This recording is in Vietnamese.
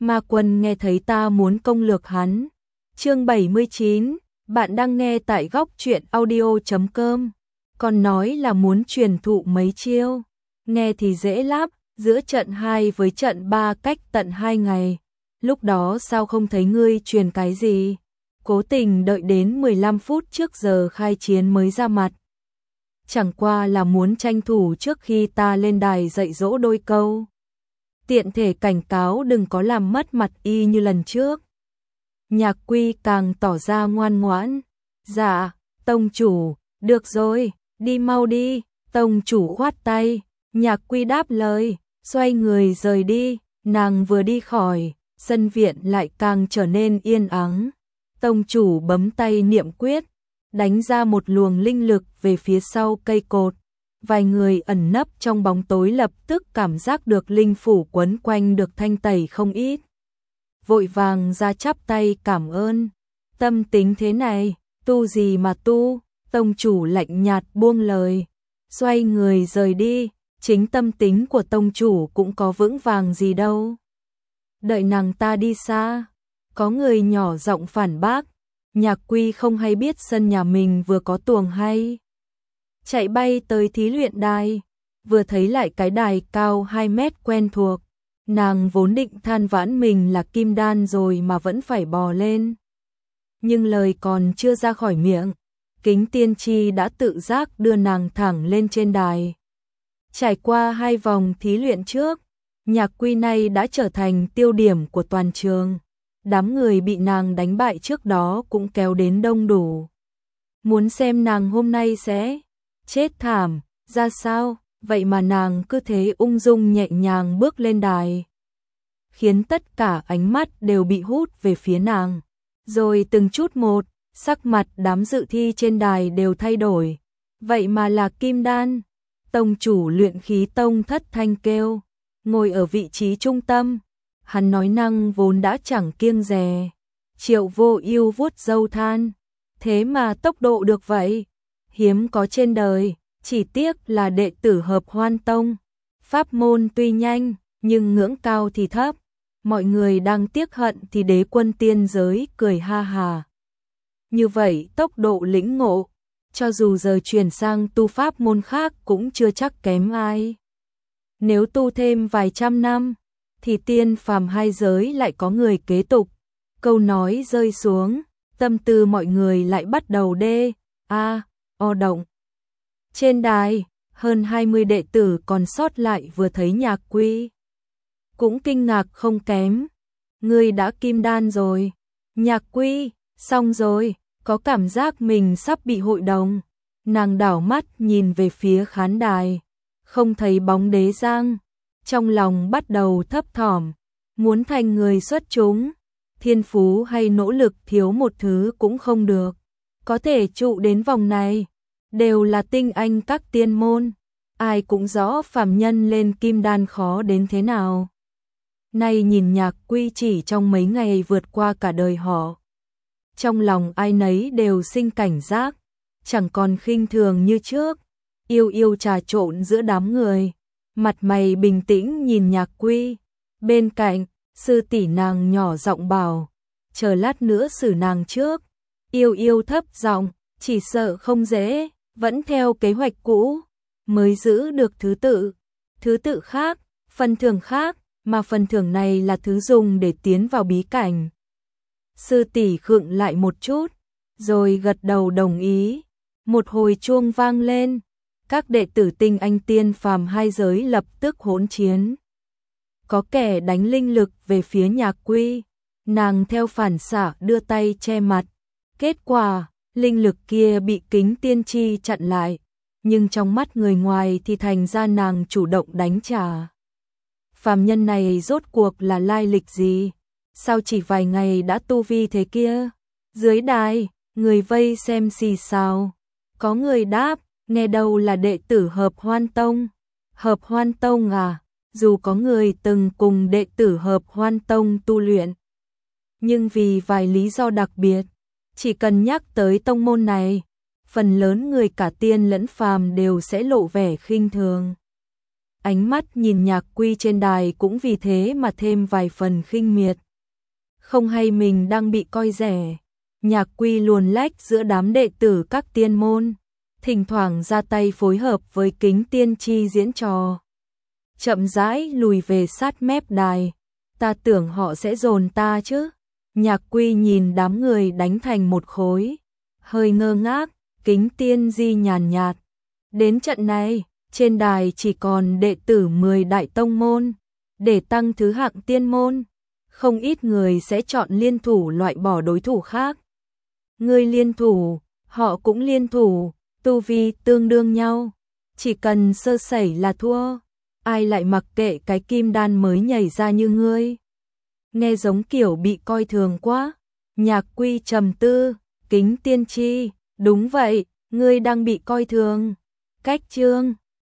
Ma Quân nghe thấy ta muốn công lược hắn. Chương 79, bạn đang nghe tại góc truyện audio.com. Còn nói là muốn truyền thụ mấy chiêu. Nghe thì dễ lắm, giữa trận 2 với trận 3 cách tận 2 ngày. Lúc đó sao không thấy ngươi truyền cái gì? Cố tình đợi đến 15 phút trước giờ khai chiến mới ra mặt. Chẳng qua là muốn tranh thủ trước khi ta lên đài dạy dỗ đôi câu. Tiện thể cảnh cáo đừng có làm mất mặt y như lần trước. Nhạc Quy càng tỏ ra ngoan ngoãn. Dạ, tông chủ, được rồi, đi mau đi. Tông chủ khoát tay. Nhạc Quy đáp lời, xoay người rời đi. Nàng vừa đi khỏi, sân viện lại càng trở nên yên ắng. Tông chủ bấm tay niệm quyết, đánh ra một luồng linh lực về phía sau cây cột. Vài người ẩn nấp trong bóng tối lập tức cảm giác được linh phủ quấn quanh được thanh tẩy không ít. Vội vàng ra chắp tay cảm ơn. Tâm tính thế này, tu gì mà tu? Tông chủ lạnh nhạt buông lời, xoay người rời đi. Chính tâm tính của tông chủ cũng có vững vàng gì đâu. Đợi nàng ta đi xa, có người nhỏ giọng phản bác. Nhạc Quy không hay biết sân nhà mình vừa có tuồng hay. Chạy bay tới thí luyện đài, vừa thấy lại cái đài cao 2 mét quen thuộc. Nàng vốn định than vãn mình là kim đan rồi mà vẫn phải bò lên. Nhưng lời còn chưa ra khỏi miệng, Kính Tiên Tri đã tự giác đưa nàng thẳng lên trên đài. Trải qua 2 vòng thí luyện trước, Nhạc Quy này đã trở thành tiêu điểm của toàn trường. Đám người bị nàng đánh bại trước đó cũng kéo đến đông đủ. Muốn xem nàng hôm nay sẽ chết thảm ra sao, vậy mà nàng cứ thế ung dung nhẹ nhàng bước lên đài, khiến tất cả ánh mắt đều bị hút về phía nàng. Rồi từng chút một, sắc mặt đám dự thi trên đài đều thay đổi. Vậy mà là kim đan. Tông chủ Luyện Khí Tông Thất Thanh kêu, ngồi ở vị trí trung tâm. Hắn nói năng vốn đã chẳng kiêng dè. Triệu Vô Ưu vuốt râu than, thế mà tốc độ được vậy, hiếm có trên đời, chỉ tiếc là đệ tử Hợp Hoan Tông. Pháp môn tuy nhanh, nhưng ngưỡng cao thì thấp. Mọi người đang tiếc hận thì Đế Quân tiên giới cười ha hà. Như vậy tốc độ lĩnh ngộ, cho dù giờ chuyển sang tu pháp môn khác cũng chưa chắc kém ai. Nếu tu thêm vài trăm năm, thì tiên phàm hai giới lại có người kế tục. Câu nói rơi xuống, tâm tư mọi người lại bắt đầu o động. Trên đài, hơn 20 đệ tử còn sót lại vừa thấy Nhạc Quy cũng kinh ngạc không kém. Ngươi đã kim đan rồi. Nhạc Quy, xong rồi, có cảm giác mình sắp bị hội đồng. Nàng đảo mắt nhìn về phía khán đài, không thấy bóng Đế Giang. Trong lòng bắt đầu thấp thỏm, muốn thành người xuất chúng, thiên phú hay nỗ lực thiếu một thứ cũng không được. Có thể trụ đến vòng này, đều là tinh anh các tiên môn. Ai cũng rõ phàm nhân lên kim đan khó đến thế nào. Nay nhìn Nhạc Quy chỉ trong mấy ngày vượt qua cả đời họ. Trong lòng ai nấy đều sinh cảnh giác, chẳng còn khinh thường như trước. Yêu yêu trà trộn giữa đám người, mặt mày bình tĩnh nhìn Nhạc Quy. Bên cạnh, sư tỷ nàng nhỏ giọng bảo, chờ lát nữa xử nàng trước. Yêu yêu thấp giọng, chỉ sợ không dễ, vẫn theo kế hoạch cũ, mới giữ được thứ tự khác, phần thưởng khác, mà phần thưởng này là thứ dùng để tiến vào bí cảnh. Sư tỷ khựng lại một chút, rồi gật đầu đồng ý. Một hồi chuông vang lên, các đệ tử tinh anh tiên phàm hai giới lập tức hỗn chiến. Có kẻ đánh linh lực về phía Nhạc Quy, nàng theo phản xạ đưa tay che mặt. Kết quả, linh lực kia bị Kính Tiên Tri chặn lại, nhưng trong mắt người ngoài thì thành ra nàng chủ động đánh trả. Phàm nhân này rốt cuộc là lai lịch gì? Sao chỉ vài ngày đã tu vi thế kia? Dưới đài, người vây xem xì xào. Có người đáp, nghe đâu là đệ tử Hợp Hoan Tông. Hợp Hoan Tông à? Dù có người từng cùng đệ tử Hợp Hoan Tông tu luyện, nhưng vì vài lý do đặc biệt, chỉ cần nhắc tới tông môn này, phần lớn người cả tiên lẫn phàm đều sẽ lộ vẻ khinh thường. ánh mắt nhìn Nhạc Quy trên đài cũng vì thế mà thêm vài phần khinh miệt. Không hay mình đang bị coi rẻ. Nhạc Quy luồn lách giữa đám đệ tử các tiên môn, thỉnh thoảng ra tay phối hợp với Kính Tiên Tri diễn trò. Chậm rãi lùi về sát mép đài, ta tưởng họ sẽ dồn ta chứ. Nhạc Quy nhìn đám người đánh thành một khối, hơi ngơ ngác. Kính Tiên Di nhàn nhạt, đến trận này, trên đài chỉ còn đệ tử 10 đại tông môn, để tăng thứ hạng tiên môn, không ít người sẽ chọn liên thủ loại bỏ đối thủ khác. Ngươi liên thủ, họ cũng liên thủ, tu vi tương đương nhau, chỉ cần sơ sẩy là thua, ai lại mặc kệ cái kim đan mới nhảy ra như ngươi. Nghe giống kiểu bị coi thường quá. Nhạc Quy trầm tư, Kính Tiên Tri, đúng vậy, ngươi đang bị coi thường. Cách chương